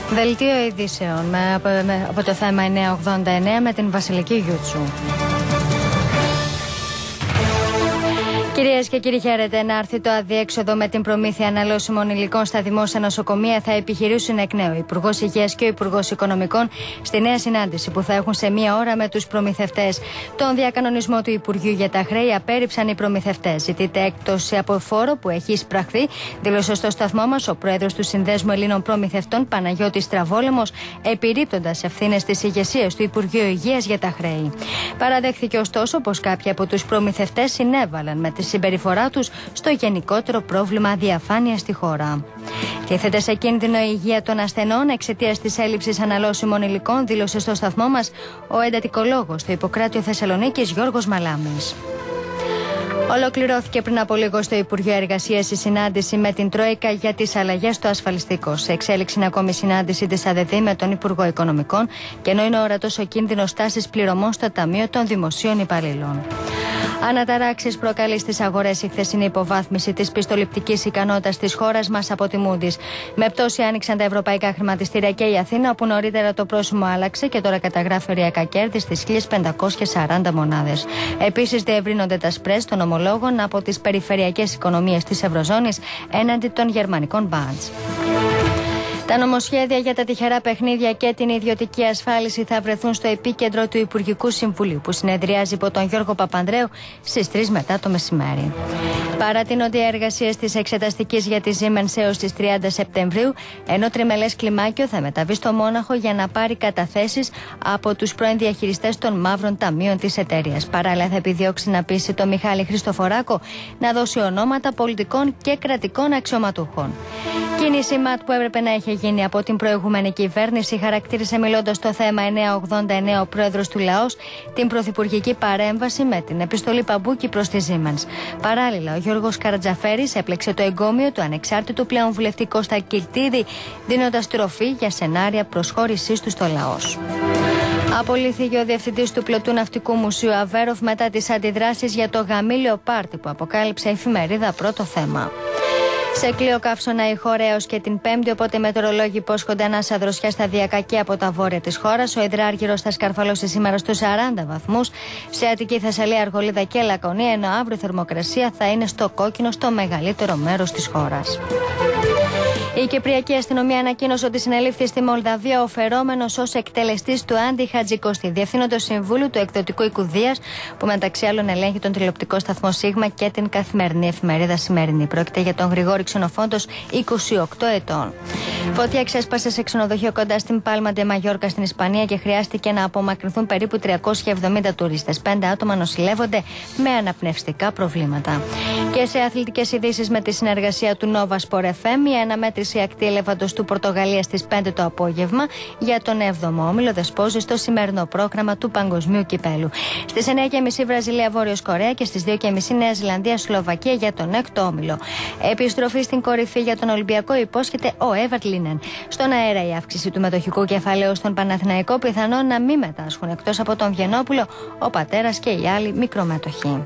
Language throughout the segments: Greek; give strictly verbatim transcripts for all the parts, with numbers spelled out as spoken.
Δελτίο ειδήσεων με, από, με, από το θέμα εννιακόσια ογδόντα εννέα με την Βασιλική Γιούτσου. Κυρίες και κύριοι, χαίρετε. Να έρθει το αδιέξοδο με την προμήθεια αναλώσιμων υλικών στα δημόσια νοσοκομεία θα επιχειρήσουν εκ νέου ο Υπουργός Υγείας και ο Υπουργός Οικονομικών στη νέα συνάντηση που θα έχουν σε μία ώρα με τους προμηθευτές. Τον διακανονισμό του Υπουργείου για τα χρέη απέρριψαν οι προμηθευτές. Ζητείται έκπτωση από φόρο που έχει εισπραχθεί, δήλωσε στο σταθμό μας ο πρόεδρος του Συνδέσμου Ελλήνων Προμηθευτών Παναγιώτης Τραβόλεμος, επιρρύπτοντας ευθύνες της ηγεσίας του Υπουργείου Υγείας για τα χρέη. Παραδέχθηκε ωστόσο πως κάποιοι από τους προμηθευτές συνέβαλαν με τη συμπεριφορά τους στο γενικότερο πρόβλημα διαφάνειας στη χώρα. Τίθεται σε κίνδυνο η υγεία των ασθενών εξαιτίας της έλλειψης αναλώσιμων υλικών, δήλωσε στο σταθμό μας ο εντατικολόγος στο Ιπποκράτιο Θεσσαλονίκης Γιώργος Μαλάμης. Ολοκληρώθηκε πριν από λίγο στο Υπουργείο Εργασίας η συνάντηση με την Τρόικα για τις αλλαγές στο ασφαλιστικό. Σε εξέλιξη είναι ακόμη συνάντηση της ΑΔΕΔΗ με τον Υπουργό Οικονομικών, και ενώ είναι ορατός ο κίνδυνος τάσης πληρωμών στο Ταμείο των Δημοσίων Υπαλλήλων. Αναταράξεις προκαλεί στις αγορές η χθεσινή υποβάθμιση της πιστοληπτικής ικανότητας της χώρας μας από τη Moody's. Με πτώση άνοιξαν τα ευρωπαϊκά χρηματιστήρια και η Αθήνα, όπου νωρίτερα το πρόσημο άλλαξε και τώρα καταγράφει οριακά κέρδη στις χίλιες πεντακόσιες σαράντα μονάδες. Επίσης, διευρύνονται τα σπρες των ομολόγων από τις περιφερειακές οικονομίες της Ευρωζώνης έναντι των γερμανικών bonds. Τα νομοσχέδια για τα τυχερά παιχνίδια και την ιδιωτική ασφάλιση θα βρεθούν στο επίκεντρο του Υπουργικού Συμβουλίου, που συνεδριάζει υπό τον Γιώργο Παπανδρέου στις τρεις μετά το μεσημέρι. Παρατείνονται οι εργασίες της εξεταστικής για τη Siemens έως τις τριάντα Σεπτεμβρίου, ενώ τριμελές κλιμάκιο θα μεταβεί στο Μόναχο για να πάρει καταθέσεις από τους πρώην διαχειριστές των μαύρων ταμείων της εταιρείας. Παράλληλα, θα επιδιώξει να πείσει τον Μιχάλη Χριστοφοράκο να δώσει ονόματα πολιτικών και κρατικών αξιωματούχων. Κίνηση ΜΑΤ που έπρεπε να έχει γίνει από την προηγούμενη κυβέρνηση, χαρακτήρισε μιλώντας στο θέμα εννιακόσια ογδόντα εννέα ο πρόεδρος του ΛΑΟΣ την πρωθυπουργική παρέμβαση με την επιστολή Παμπούκη προς τη Siemens. Παράλληλα, ο Γιώργος Καρατζαφέρης έπλεξε το εγκόμιο του ανεξάρτητου πλέον βουλευτή Κώστα Κιλτίδη, δίνοντας τροφή για σενάρια προσχώρησής του στο ΛΑΟΣ. Απολύθηκε ο διευθυντής του Πλωτού Ναυτικού Μουσείου Αβέροφ μετά τις αντιδράσεις για το γαμήλιο πάρτι που αποκάλυψε η εφημερίδα Πρώτο Θέμα. Σε κλείο καύσωνα η χώρα έως και την Πέμπτη, οπότε οι μετεωρολόγοι υπόσχονται ανάσα δροσιά σταδιακά και από τα βόρεια της χώρας. Ο υδράργυρος θα σκαρφαλώσει σήμερα στους σαράντα βαθμούς σε Αττική, Θεσσαλία, Αργολίδα και Λακωνία, ενώ αύριο η θερμοκρασία θα είναι στο κόκκινο στο μεγαλύτερο μέρος της χώρας. Η Κυπριακή Αστυνομία ανακοίνωσε ότι συνελήφθη στη Μολδαβία ο φερόμενος ως εκτελεστής του Άντι Χατζικώστη, διευθύνοντος συμβούλου του εκδοτικού οίκου Δίας, που μεταξύ άλλων ελέγχει τον τηλεοπτικό σταθμό Σίγμα και την καθημερινή εφημερίδα Σημερινή. Πρόκειται για τον Γρηγόρη Ξενοφόντος, είκοσι οκτώ ετών. Φωτιά ξέσπασε σε ξενοδοχείο κοντά στην Πάλμα ντε Μαγιόρκα στην Ισπανία και χρειάστηκε να απομακρυνθούν περίπου τριακόσιοι εβδομήντα τουρίστες. Πέντε άτομα νοσηλεύονται με αναπνευστικά προβλήματα. Και σε αθλητικές ειδήσεις, με τη συνεργασία του Nova Sport εφ εμ, η αναμέτρηση ακτή ελέφαντος του Πορτογαλία στις πέντε το απόγευμα για τον έβδομο όμιλο δεσπόζει στο σημερινό πρόγραμμα του Παγκοσμίου Κυπέλου. Στις εννιά και μισή Βραζιλία Βόρειος Κορέα και στις δύο και μισή Νέα Ζηλανδία Σλοβακία για τον έκτο όμιλο. Επιστροφή στην κορυφή για τον Ολυμπιακό υπόσχεται ο Έβαρτ Λίνεν. Στον αέρα η αύξηση του μετοχικού κεφαλαίου στον Παναθηναϊκό πιθανόν να μην μετάσχουν, εκτός από τον Βιενόπουλο, ο πατέρας και οι άλλοι μικρομέτοχοι.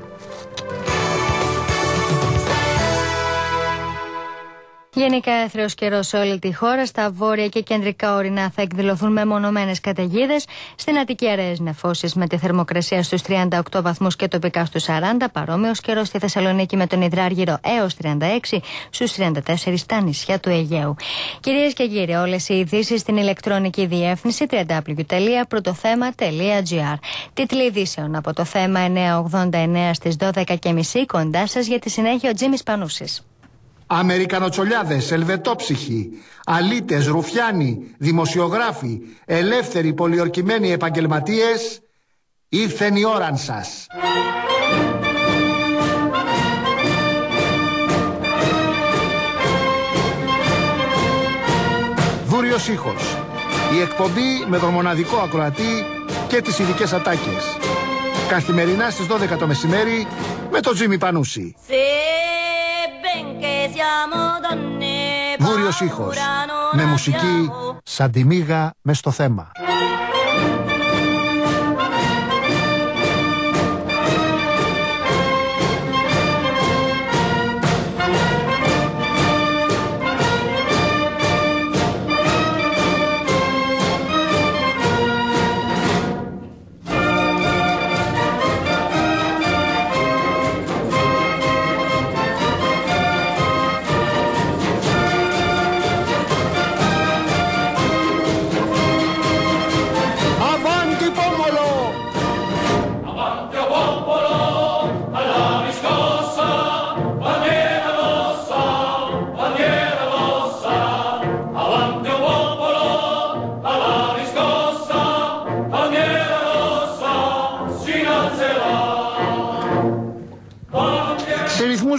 Γενικά έθρεος καιρός σε όλη τη χώρα. Στα βόρεια και κεντρικά ορεινά θα εκδηλωθούν μεμονωμένες καταιγίδες. Στην Αττική αραιές νεφώσεις με τη θερμοκρασία στους τριάντα οκτώ βαθμούς και τοπικά στους σαράντα. Παρόμοιος καιρός στη Θεσσαλονίκη με τον Ιδράργυρο έως τριάντα έξι, στους τριάντα τέσσερα στα νησιά του Αιγαίου. Κυρίες και κύριοι, όλες οι ειδήσεις στην ηλεκτρονική διεύθυνση double-u double-u double-u τελεία πρωτοθέμα τελεία gr. Τίτλοι ειδήσεων από το θέμα εννιακόσια ογδόντα εννέα στις δώδεκα και μισή. Κοντά σας για τη συνέχεια ο Τζίμις Πανούσης. Αμερικανοτσολιάδες, ελβετόψυχοι, αλήτες, ρουφιάνοι, δημοσιογράφοι, ελεύθεροι πολιορκημένοι επαγγελματίες, ήρθεν η ώραν σας. Δούριος ήχος. Η εκπομπή με τον μοναδικό ακροατή και τις ειδικές ατάκες. Καθημερινά στις δώδεκα το μεσημέρι με τον Τζίμι Πανούση. Βούριος ήχος, με μουσική σαν τη μύγα μες στο θέμα.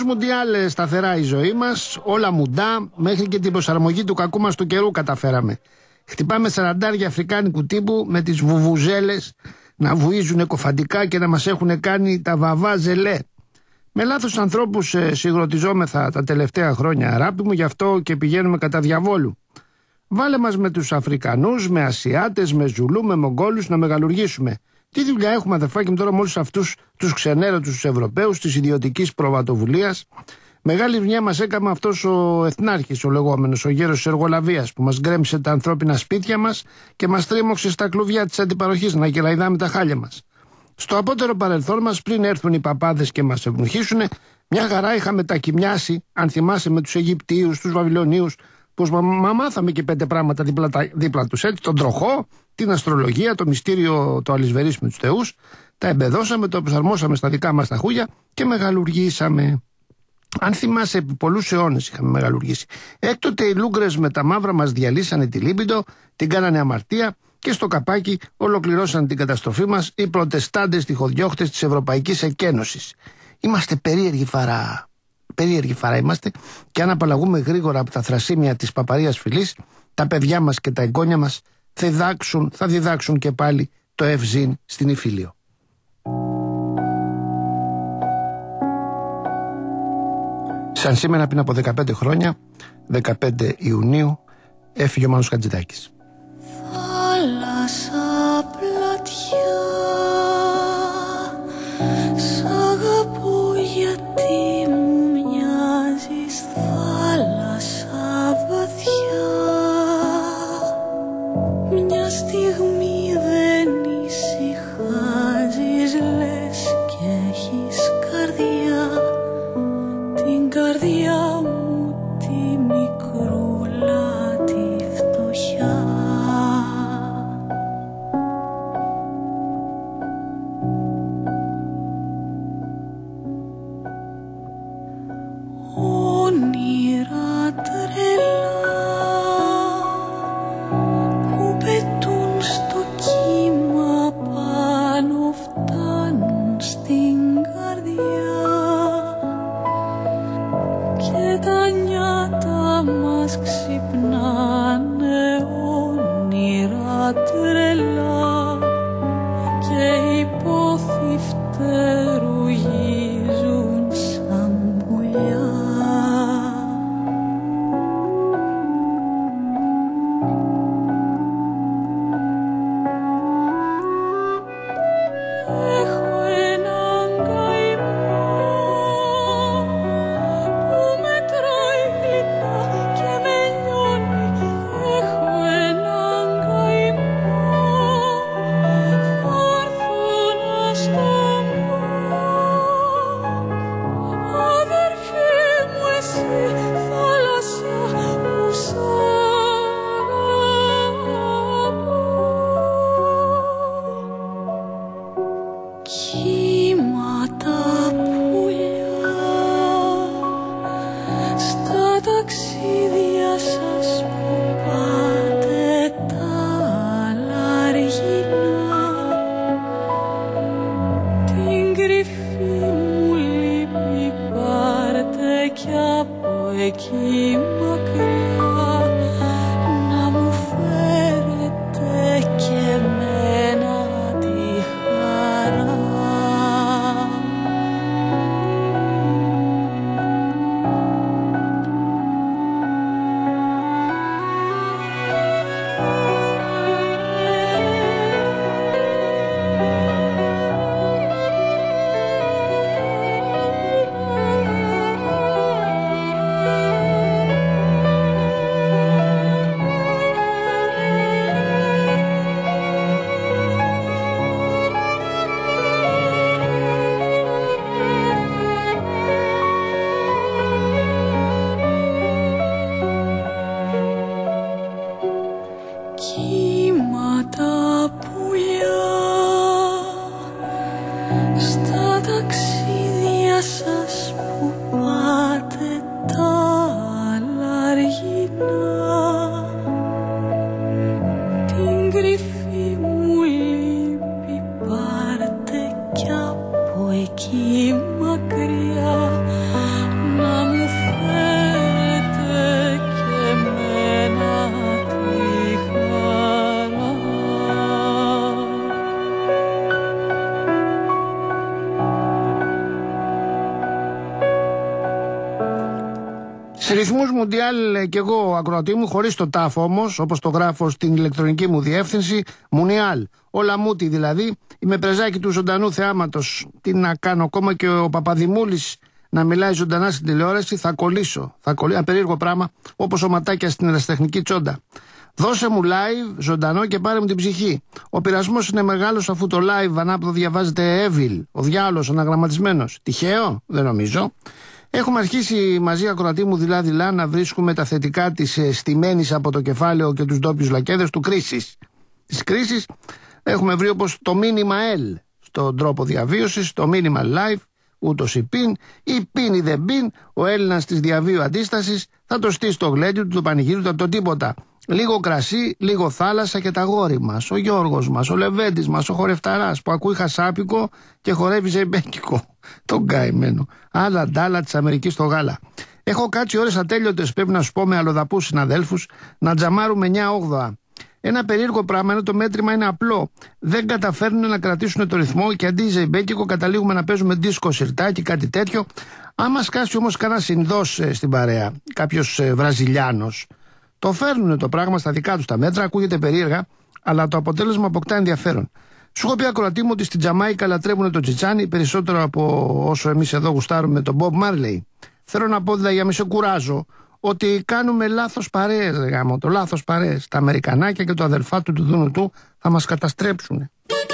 Μουντιάλ σταθερά η ζωή μας, όλα μουντά, μέχρι και την προσαρμογή του κακού μας του καιρού καταφέραμε. Χτυπάμε σαραντάρια αφρικάνικου τύπου με τις βουβουζέλες να βουίζουν εκοφαντικά και να μας έχουν κάνει τα βαβά ζελέ. Με λάθος ανθρώπους ε, συγχρονιζόμεθα τα τελευταία χρόνια, αγάπη μου, γι' αυτό και πηγαίνουμε κατά διαβόλου. Βάλε μας με τους Αφρικανούς, με Ασιάτες, με Ζουλού, με Μογγόλους να μεγαλουργήσουμε. Τι δουλειά έχουμε, αδερφάκι μου, τώρα με όλους αυτούς τους ξενέρωτους τους Ευρωπαίους της ιδιωτικής προβατοβουλίας. Μεγάλη δουλειά μας έκαμε αυτός ο εθνάρχης, ο λεγόμενος, ο γέρος της εργολαβίας, που μας γκρέμισε τα ανθρώπινα σπίτια μας και μας τρίμωξε στα κλουβιά της αντιπαροχής να κελαϊδάμε τα χάλια μας. Στο απότερο παρελθόν μας, πριν έρθουν οι παπάδες και μας ευνουχίσουν, μια χαρά είχαμε τα κοιμιάσει, αν θυμάσαι, με τους Αιγυπτίους, τους Βαβυλωνίους, πως μα, μα μάθαμε και πέντε πράγματα δίπλα, δίπλα τους, έτσι, τον τροχό, την αστρολογία, το μυστήριο το αλυσβερής με τους θεούς, τα εμπεδώσαμε, το προσαρμόσαμε στα δικά μας τα χούλια και μεγαλουργήσαμε. Αν θυμάσαι, επί πολλούς αιώνες είχαμε μεγαλουργήσει. Έκτοτε οι λούγκρες με τα μαύρα μας διαλύσανε τη λίμπιντο, την κάνανε αμαρτία και στο καπάκι ολοκληρώσαν την καταστροφή μας οι προτεστάντες τυχοδιώχτες της Ευρωπαϊκής Εκένωσης. Είμαστε περίεργοι φαρά. Περίεργοι φαρά είμαστε, και αν απαλλαγούμε γρήγορα από τα θρασίμια της παπαρίας φυλής, τα παιδιά μας και τα εγγόνια μας θα διδάξουν, θα διδάξουν και πάλι το ευζήν στην Ιφίλιο. Σαν σήμερα πριν από δεκαπέντε χρόνια, δεκαπέντε Ιουνίου, έφυγε ο Μάνος Χατζηδάκης. Θάλασσα πλατιά, σ' αγαπώ γιατί μου μοιάζεις, θάλασσα βαθιά. Μια στιγμή δεν ησυχάζεις, λες και έχεις καρδιά, την καρδιά μου τη μικρούλα τη φτωχιά. Όνειρα τρελά που πετούν στο κύμα πάνω, φτάνουν στην καρδιά και τα νιάτα μας ξυπνάνε. Όνειρα τρελά και οι πόθοι φτερουγίζουν σαν πουλιά. Έχω έναν καημό που με τρώει γλυκά και με λιώνει. Έχω έναν καημό, θα έρθω να στο πω. Αδερφέ μου εσύ, θάλασσα που σ' αγαπώ. Κύματα πουλιά, στα ταξίδια σας που πάτε τα λαργινά, την κρυφή μου λύπη πάρτε κι από εκεί μακριά, να μου φέρετε και εμένα τη χαρά. Ρυθμούς Μουντιάλ και εγώ ακροατή μου, χωρίς το τάφ όμως, όπως το γράφω στην ηλεκτρονική μου διεύθυνση, Μουνιάλ. Όλα μούτι δηλαδή. Είμαι πρεζάκι του ζωντανού θεάματος. Τι να κάνω, ακόμα και ο Παπαδημούλης να μιλάει ζωντανά στην τηλεόραση, θα κολλήσω. Θα κολλήσω. Ένα περίεργο πράγμα, όπως ο Ματάκιας στην ερασιτεχνική τσόντα. Δώσε μου live, ζωντανό και πάρε μου την ψυχή. Ο πειρασμός είναι μεγάλος αφού το live ανάποδο διαβάζεται Evil, ο διάολος αναγραμματισμένος. Τυχαίο, δεν νομίζω. Έχουμε αρχίσει μαζί, ακροατή μου, δειλά-δειλά να βρίσκουμε τα θετικά της ε, στημένης από το κεφάλαιο και τους ντόπιους λακέδες του κρίσης. Της κρίσης έχουμε βρει όπως το μήνυμα L στον τρόπο διαβίωσης, το μήνυμα live, ούτως η πιν, ή πιν ή δεν πιν, ο Έλληνας της διαβίου αντίστασης θα το στήσει στο γλέντι του, το πανηγύρι του, το τίποτα. Λίγο κρασί, λίγο θάλασσα και τα γόρι μας, ο Γιώργος μας, ο Λεβέντης μας, ο χορευταράς που ακούει χασάπικο και χορεύει ζεϊμπέκικο. Τον καημένο. Άλλα ντάλα της Αμερικής στο γάλα. Έχω κάτσει ώρες ατέλειωτες, πρέπει να σου πω, με αλλοδαπούς συναδέλφους, να τζαμάρουμε εννιά όγδοα. Ένα περίεργο πράγμα είναι το μέτρημα είναι απλό. Δεν καταφέρνουν να κρατήσουν το ρυθμό και αντί ζεϊμπέκικο καταλήγουμε να παίζουμε δίσκο, σιρτάκι, κάτι τέτοιο. Άμα σκάσει όμως κανένα Ινδός ε, στην παρέα, κάποιος ε, Βραζιλιάνος, το φέρνουν το πράγμα στα δικά τους τα μέτρα, ακούγεται περίεργα, αλλά το αποτέλεσμα αποκτά ενδιαφέρον. Σου έχω πει, ακροατή μου, ότι στην Τζαμάικα λατρεύουν το τσιτσάνι περισσότερο από όσο εμείς εδώ γουστάρουμε τον Μπομπ Μάρλεϊ. Θέλω να πω, δηλαδή, για μη σε κουράζω, ότι κάνουμε λάθος παρέες, γάμο, το λάθος παρέες. Τα Αμερικανάκια και το αδελφάτου του Δούνου του θα μας καταστρέψουν.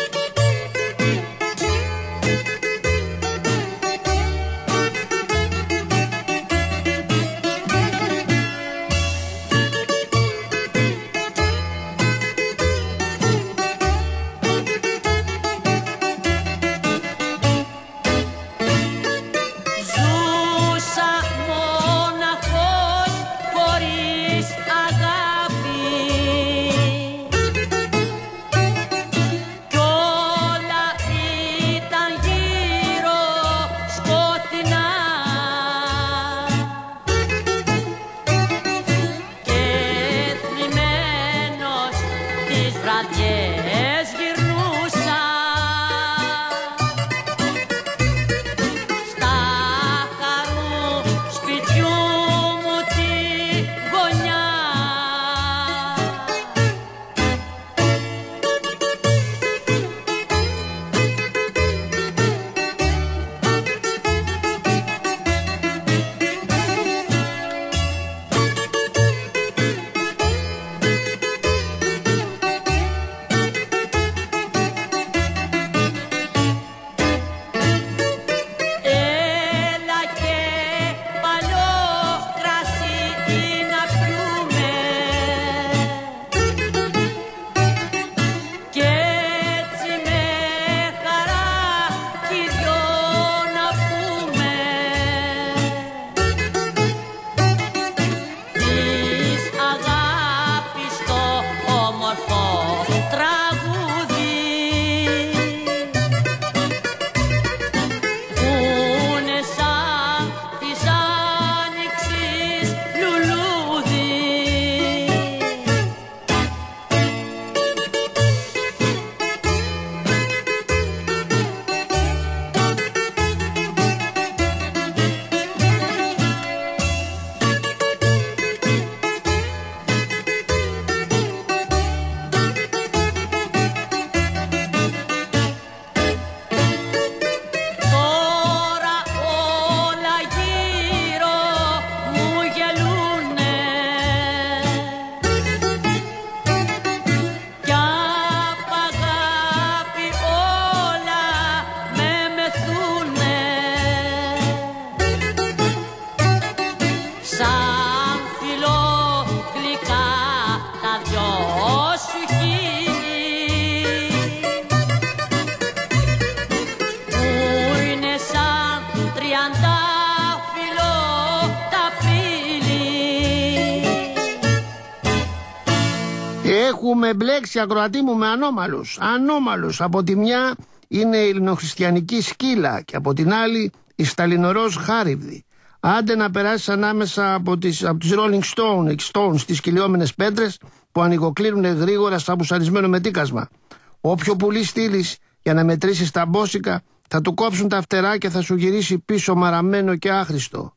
Έχουμε μπλέξει, ακροατή μου, με ανώμαλους. Ανώμαλους. Από τη μια είναι η ελληνοχριστιανική σκύλα και από την άλλη η σταλινορός χάριβδη. Άντε να περάσεις ανάμεσα από, τις, από τους Rolling Stones, Stones τις κυλιόμενες πέτρες που ανοιγοκλίνουν γρήγορα σαν μπουσαρισμένο μετίκασμα. Όποιο πουλί στείλεις για να μετρήσεις τα μπόσικα θα του κόψουν τα φτερά και θα σου γυρίσει πίσω μαραμένο και άχρηστο.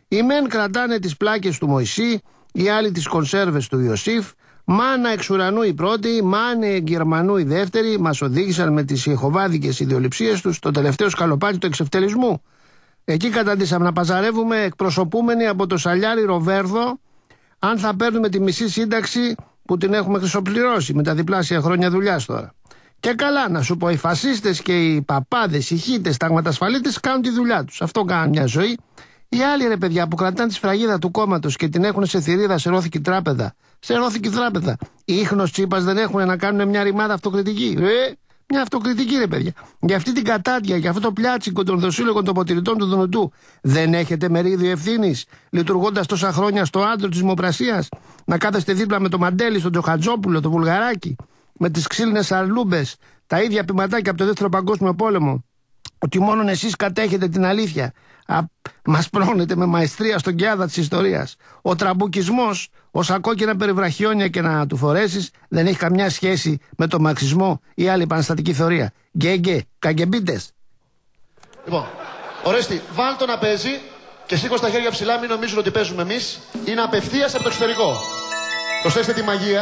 Οι μεν κρατάνε τις πλάκες του Μωυσή, οι άλλοι τις κονσέρβες του Ιωσήφ. Μάνα εξ ουρανού οι πρώτοι, μάνε Γερμανού οι δεύτεροι, μας οδήγησαν με τις ιεχωβάδικες ιδεολειψίες τους στο τελευταίο σκαλοπάτι του εξευτελισμού. Εκεί καταντήσαμε να παζαρεύουμε εκπροσωπούμενοι από το σαλιάρι Ροβέρδο, αν θα παίρνουμε τη μισή σύνταξη που την έχουμε χρυσοπληρώσει με τα διπλάσια χρόνια δουλειάς τώρα. Και καλά, να σου πω, οι φασίστες και οι παπάδες, οι χίτες, ταγματασφαλίτες κάνουν τη δουλειά τους. Αυτό κάνουν μια ζωή. Οι άλλοι ρε παιδιά που κρατάνε τη σφραγίδα του κόμματος και την έχουν σε θηρίδα σε ρόθικη τράπεζα. Σε ρόθικη τράπεζα. Οι ίχνος Τσίπας δεν έχουν να κάνουν μια ρημάδα αυτοκριτική. Ε, μια αυτοκριτική ρε παιδιά. Για αυτή την κατάντια, για αυτό το πλιάτσικο των δοσύλλογων των ποτηρητών του Δουνουτού, δεν έχετε μερίδιο ευθύνης, λειτουργώντας τόσα χρόνια στο άντρο της δημοπρασίας, να κάθεστε δίπλα με το Μαντέλη, τον Τζοχατζόπουλο, το Βουλγαράκι, με τις ξύλινες αρλούμπες, τα ίδια πηματάκια από το Δεύτερο Παγκόσμιο Πόλεμο, ότι μόνον εσείς κατέχετε την αλήθεια. Α, μας πρώνετε με μαεστρία στον κιάδα της ιστορίας. Ο τραμπουκισμός, όσα κόκκινα περιβραχιόνια και να του φορέσεις, δεν έχει καμιά σχέση με το μαρξισμό ή άλλη επαναστατική θεωρία. Γκέγκε, καγκεμπίτες. Λοιπόν, Ορέστη, βάλ το να παίζει και σήκω τα χέρια ψηλά, μην νομίζουν ότι παίζουμε εμείς. Είναι απευθείας από το εξωτερικό. Προσθέστε τη μαγεία.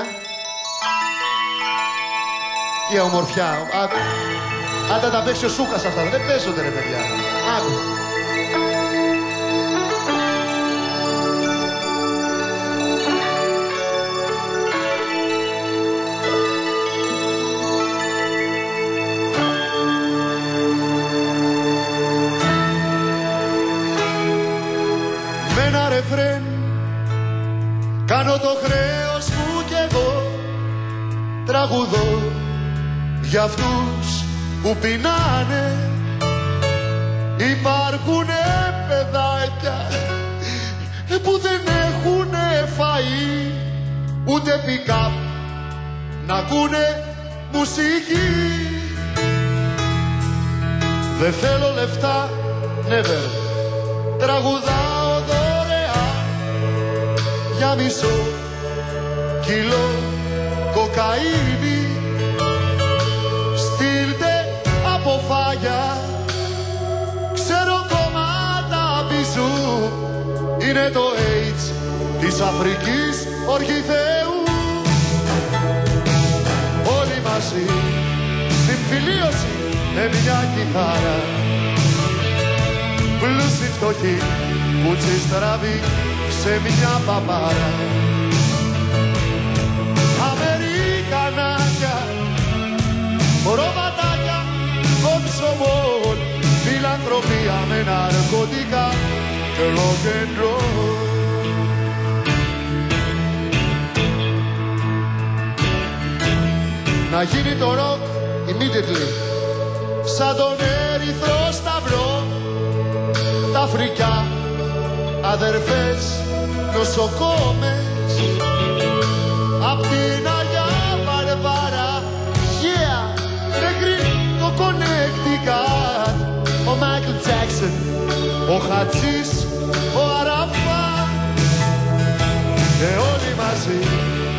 Η ομορφιά. Άκου. Άντα τα παίξει ο Σούκας αυτά. Δεν παίζονται ρε παιδιά. Άκου. Με ένα ρεφρέν κάνω το χρέος μου κι εγώ τραγουδώ για αυτούς που πεινάνε. Υπάρχουνε παιδάκια που δεν έχουνε φαΐ ούτε pick-up να ακούνε μουσική. Δεν θέλω λεφτά, never. Τραγουδάω δωρεάν για μισό κιλό κοκαίνη. Στείλτε από φάγια, ξέρω κομμάτα πισού. Είναι το AIDS της Αφρικής Οργιθέου. Όλοι μαζί στην φιλίωση με μια κιθάρα. Πλούσιοι φτωχοί που τσιστραβεί σε μια παπάρα. Αμερικανάκια, ρωματάκια, κοψομόλ, φιλανθρωπία με ναρκωτικά και rock and roll. Να γίνει το rock immediately, σαν τον Ερυθρό Σταυρό. Τα φρικιά αδερφές νοσοκόμες απ' την Αγιά Βαρβάρα. Yeah, νεκρή το Connecticut. Ο Μάικλ Τζάκσον, ο Χατζής, ο Αραφά. Και όλοι μαζί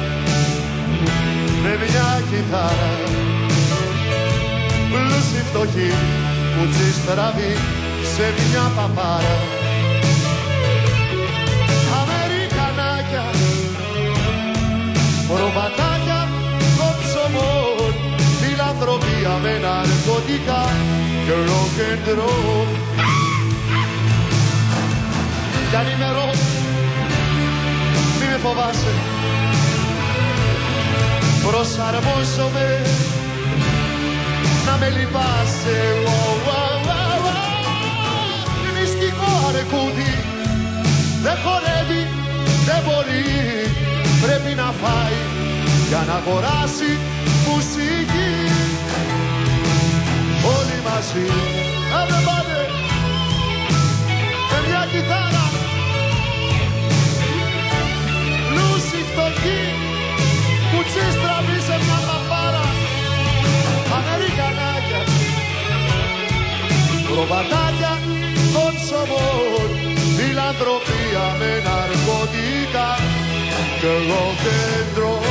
με μια κιθάρα. Πλούσιοι φτωχοί που τσιστραβεί σε μια παπάρα. Αμερικανάκια, ρωματάκια, κοψομόλ, φιλανθρωπία με ναρκωτικά και rock and roll. Κι αν είμαι rock, μη με φοβάσαι. Προσαρμόζομαι να με λυπάσαι. Wow, wow, wow, wow. Μυστικό αρκούδι, δεν χορεύει, δεν μπορεί. Πρέπει να φάει για να αγοράσει μουσική. Όλοι μαζί, άντε πάτε, με μια κιθάρα. Πλούσιοι φτωχοί που τσίστραβει σε μια παπάρα. Αμερικανάκια, ρωματάκια, κονσομόλ, φιλανθρωπία με ναρκωτικά και rock and roll.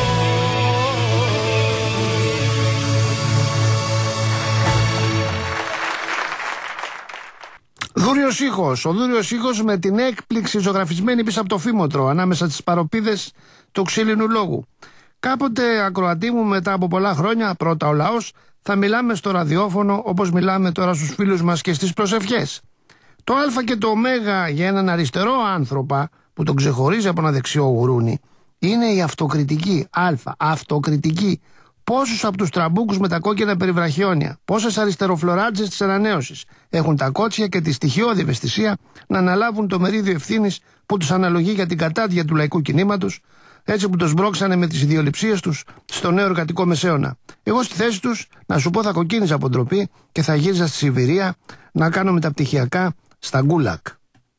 Δούριος ήχος. Ο δούριος ήχος με την έκπληξη ζωγραφισμένη πίσω από το φήμοτρο, ανάμεσα στις παροπίδες του ξύλινου λόγου. Κάποτε, ακροατή μου, μετά από πολλά χρόνια, πρώτα ο λαός, θα μιλάμε στο ραδιόφωνο όπως μιλάμε τώρα στους φίλους μας και στις προσευχές. Το Α και το Ω για έναν αριστερό άνθρωπο που τον ξεχωρίζει από ένα δεξιό γουρούνι είναι η αυτοκριτική. Α, αυτοκριτική. Πόσους από τους τραμπούκους με τα κόκκινα περιβραχιόνια, πόσες αριστεροφλωράτζες της ανανέωσης έχουν τα κότσια και τη στοιχειώδη ευαισθησία να αναλάβουν το μερίδιο ευθύνης που τους αναλογεί για την κατάδια του λαϊκού κινήματος, έτσι που το σμπρώξανε με τις ιδιοληψίες τους στο νέο εργατικό μεσαίωνα. Εγώ στη θέση τους, να σου πω, θα κοκκίνησα από ντροπή και θα γύριζα στη Σιβηρία να κάνω μεταπτυχιακά στα Γκούλακ.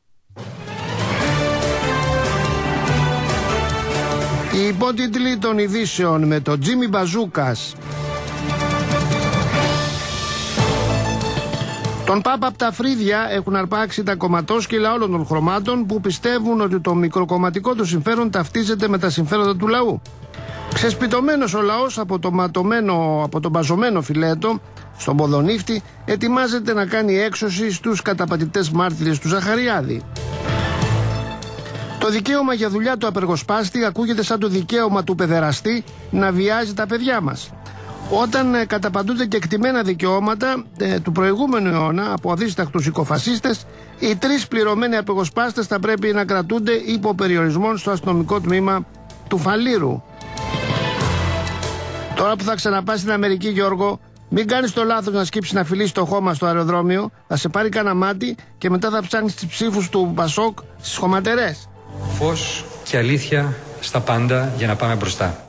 Οι υπότιτλοι των ειδήσεων με τον Τζίμι Μπαζούκας. Τον Πάπα από τα φρύδια έχουν αρπάξει τα κομματόσκυλα όλων των χρωμάτων που πιστεύουν ότι το μικροκομματικό του συμφέρον ταυτίζεται με τα συμφέροντα του λαού. Ξεσπιτωμένος ο λαός από το ματωμένο, από το μπαζωμένο φιλέτο στον ποδονύφτη ετοιμάζεται να κάνει έξωση στους καταπατητές μάρτυρες του Ζαχαριάδη. Το δικαίωμα για δουλειά του απεργοσπάστη ακούγεται σαν το δικαίωμα του παιδεραστή να βιάζει τα παιδιά μας. Όταν ε, καταπαντούνται και εκτιμένα δικαιώματα ε, του προηγούμενου αιώνα από αδίστακτους οικοφασίστες, οι τρεις πληρωμένοι απεργοσπάστες θα πρέπει να κρατούνται υπό περιορισμών στο αστυνομικό τμήμα του Φαλήρου. Τώρα που θα ξαναπάς στην Αμερική, Γιώργο, μην κάνεις το λάθος να σκύψεις να φιλήσεις το χώμα στο αεροδρόμιο, θα σε πάρει κανένα μάτι και μετά θα ψάχνεις τις ψήφους του Πασόκ στις χωματερές. Φως και αλήθεια στα πάντα για να πάμε μπροστά. Α,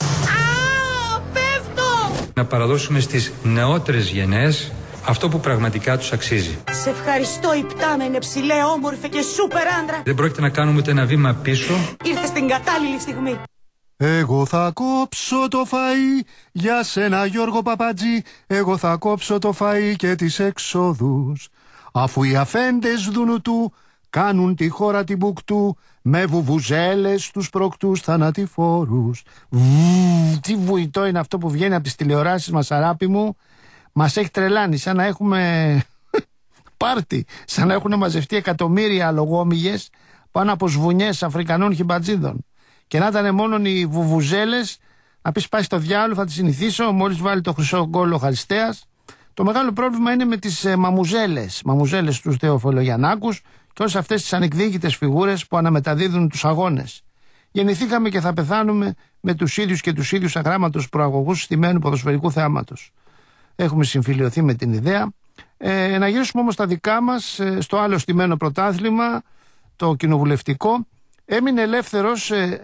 πέφτω! Να παραδώσουμε στις νεότερες γενναίες αυτό που πραγματικά τους αξίζει. Σε ευχαριστώ, υπτάμενε ψηλέ, όμορφε και σούπερ άντρα. Δεν πρόκειται να κάνουμε ούτε ένα βήμα πίσω. Ήρθε στην κατάλληλη στιγμή. Εγώ θα κόψω το φαΐ για σένα, Γιώργο Παπατζή. Εγώ θα κόψω το φαΐ και τις εξόδους, αφού οι αφέντες Δουνουτού κάνουν τη χώρα την Μπουκτού με βουβουζέλες τους προκτούς θανατηφόρους. Βου, τι βουητό είναι αυτό που βγαίνει από τις τηλεοράσεις μας, αράπη μου. Μας έχει τρελάνει, σαν να έχουμε πάρτι, σαν να έχουν μαζευτεί εκατομμύρια αλογόμυγες πάνω από σβουνιές Αφρικανών χιμπατζίδων. Και να ήταν μόνο οι βουβουζέλες, να πεις πάει στο διάλογο, θα τη συνηθίσω, μόλις βάλει το χρυσό γκολ ο Χαριστέας. Το μεγάλο πρόβλημα είναι με τις ε, μαμουζέλες, μαμουζέλες τους Θεοφολογιαννάκους και όλες αυτές τις ανεκδίκητες φιγούρες που αναμεταδίδουν τους αγώνες. Γεννηθήκαμε και θα πεθάνουμε με τους ίδιους και τους ίδιους αγράμματος προαγωγούς στημένου ποδοσφαιρικού θεάματος. Έχουμε συμφιλειωθεί με την ιδέα. Ε, να γυρίσουμε όμως τα δικά μας ε, στο άλλο στημένο πρωτάθλημα, το κοινοβουλευτικό. Έμεινε ελεύθερος ε,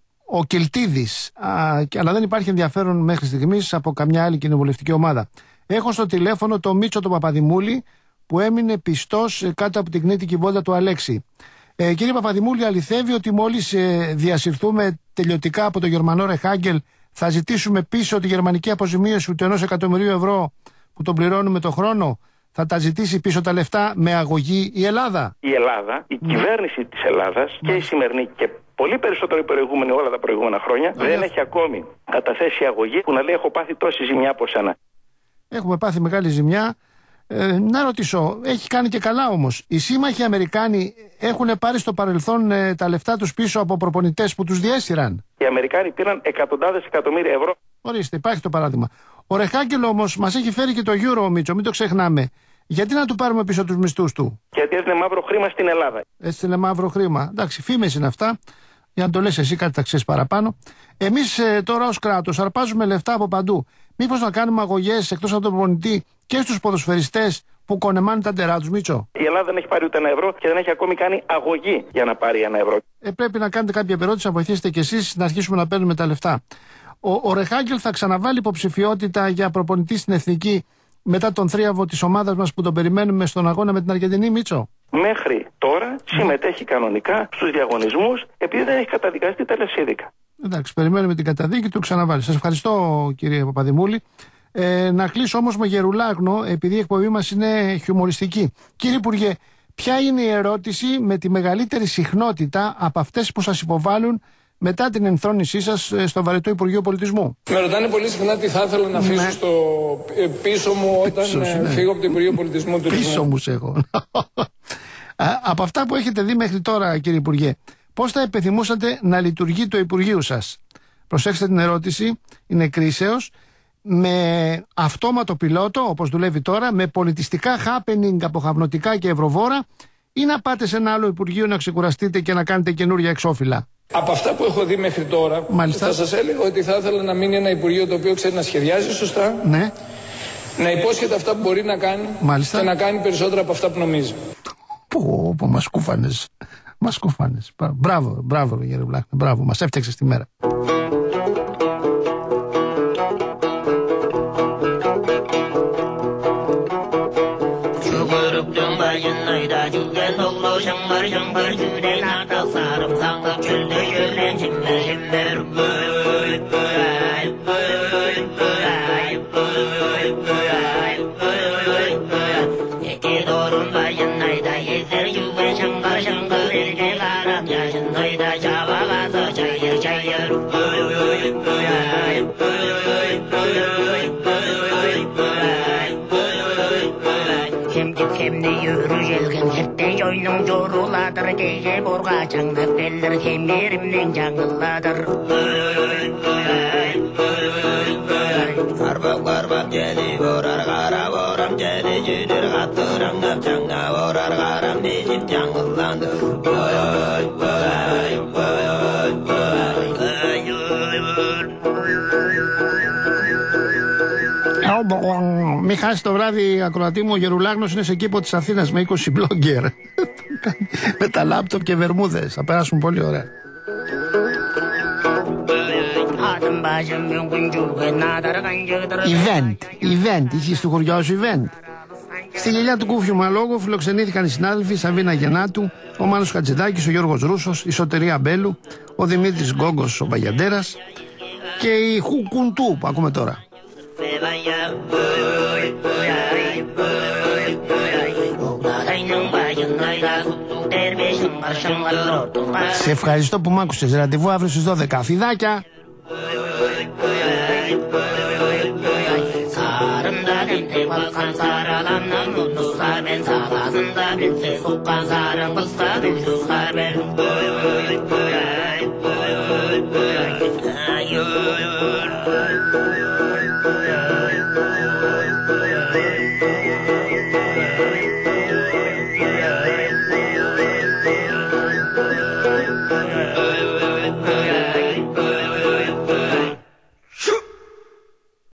ο Κελτίδης, α, και, αλλά δεν υπάρχει ενδιαφέρον μέχρι στιγμής από καμιά άλλη κοινοβουλευτική ομάδα. Έχω στο τηλέφωνο το Μίτσο τον Παπαδημούλη, που έμεινε πιστός ε, κάτω από την γνήτικη βόλτα του Αλέξη. Ε, κύριε Παπαδημούλη, αληθεύει ότι μόλις ε, διασυρθούμε τελειωτικά από το γερμανό Ρεχάγκελ θα ζητήσουμε πίσω τη γερμανική αποζημίωση του ενός εκατομμυρίου ευρώ που τον πληρώνουμε το χρόνο? Θα τα ζητήσει πίσω τα λεφτά με αγωγή η Ελλάδα? Η Ελλάδα, η ναι. κυβέρνηση της Ελλάδας ναι. και η σημερινή και πολύ περισσότερο η προηγούμενη όλα τα προηγούμενα χρόνια ναι. δεν έχει ακόμη καταθέσει αγωγή που να λέει έχω πάθει τόση ζημιά από σένα. Έχουμε πάθει μεγάλη ζημιά. Ε, να ρωτήσω, έχει κάνει και καλά όμως. Οι σύμμαχοι Αμερικάνοι έχουν πάρει στο παρελθόν ε, τα λεφτά τους πίσω από προπονητές που τους διέσυραν? Οι Αμερικάνοι πήραν εκατοντάδες εκατομμύρια ευρώ. Ορίστε, υπάρχει το παράδειγμα. Ο Ρεχάγκελ όμως μας έχει φέρει και το Euro, Μίτσο, μην το ξεχνάμε. Γιατί να του πάρουμε πίσω τους μισθούς του? Γιατί έστειλε μαύρο χρήμα στην Ελλάδα. Έστειλε μαύρο χρήμα. Εντάξει, φήμες είναι αυτά. Για να το λες εσύ, κάτι τα ξέρεις παραπάνω. Εμείς ε, τώρα ως κράτος αρπάζουμε λεφτά από παντού. Μήπως να κάνουμε αγωγές εκτός από τον προπονητή και στους ποδοσφαιριστές που κονεμάνουν τα ντερά τους, Μίτσο? Η Ελλάδα δεν έχει πάρει ούτε ένα ευρώ και δεν έχει ακόμη κάνει αγωγή για να πάρει ένα ευρώ. Ε, πρέπει να κάνετε κάποια επερώτηση, να βοηθήσετε κι εσείς να αρχίσουμε να παίρνουμε τα λεφτά. Ο, ο Ρεχάγκελ θα ξαναβάλει υποψηφιότητα για προπονητή στην Εθνική μετά τον θρίαβο της ομάδας μας που τον περιμένουμε στον αγώνα με την Αργεντινή, Μίτσο? Μέχρι τώρα συμμετέχει κανονικά στους διαγωνισμούς επειδή δεν έχει καταδικαστεί τελεσίδικα. Εντάξει, περιμένουμε την καταδίκη του, ξαναβάλει. Σας ευχαριστώ, κύριε Παπαδημούλη. Ε, να κλείσω όμως με γερουλάγνο, επειδή η εκπομπή μας είναι χιουμοριστική. Κύριε Υπουργέ, ποια είναι η ερώτηση με τη μεγαλύτερη συχνότητα από αυτές που σας υποβάλλουν μετά την ενθρόνησή σας στο βαρετό Υπουργείο Πολιτισμού? Με ρωτάνε πολύ συχνά τι θα ήθελα να αφήσω ναι. στο πίσω μου όταν πίσω, ναι. φύγω από το Υπουργείο Πολιτισμού του. Πίσω μου σε έχω. Από αυτά που έχετε δει μέχρι τώρα, κύριε Υπουργέ, πώς θα επιθυμούσατε να λειτουργεί το Υπουργείο σας? Προσέξτε την ερώτηση, είναι κρίσεως. Με αυτόματο πιλότο, όπως δουλεύει τώρα, με πολιτιστικά happening αποχαυνωτικά και ευρωβόρα, ή να πάτε σε ένα άλλο Υπουργείο να ξεκουραστείτε και να κάνετε καινούρια εξώφυλλα? Από αυτά που έχω δει μέχρι τώρα, Μάλιστα. θα σας έλεγα ότι θα ήθελα να μείνει ένα Υπουργείο το οποίο ξέρει να σχεδιάζει σωστά, ναι. να υπόσχεται αυτά που μπορεί να κάνει, Μάλιστα. και να κάνει περισσότερα από αυτά που νομίζει. Πω, πω, μας κούφανες. Μας κούφανες. Μπράβο, μπράβο, κύριε Βλάχνα. Μπράβο, μας έφτιαξες τη μέρα. Μην χάσει το βράδυ, ακροατή μου, ο Γερουλάγνος είναι σε κήπο της Αθήνας με είκοσι blogger. Με τα λάπτοπ και βερμούδες. Θα περάσουν πολύ ωραία. Event, event, είχες στο χωριό σου event. Στη γελιά του Κούφιου Μαλόγου φιλοξενήθηκαν οι συνάδελφοι Σαβίνα Γεννάτου, ο Μάνος Χατζηδάκης, ο Γιώργος Ρούσος, η Σωτηρία Μπέλου, ο Δημήτρης Γκόγκος, ο Μπαγιαντέρας και η Χουκουντού που ακούμε τώρα. Σε ευχαριστώ που μ' άκουσες. Ραντεβού αύριο στις δώδεκα. Φιδάκια!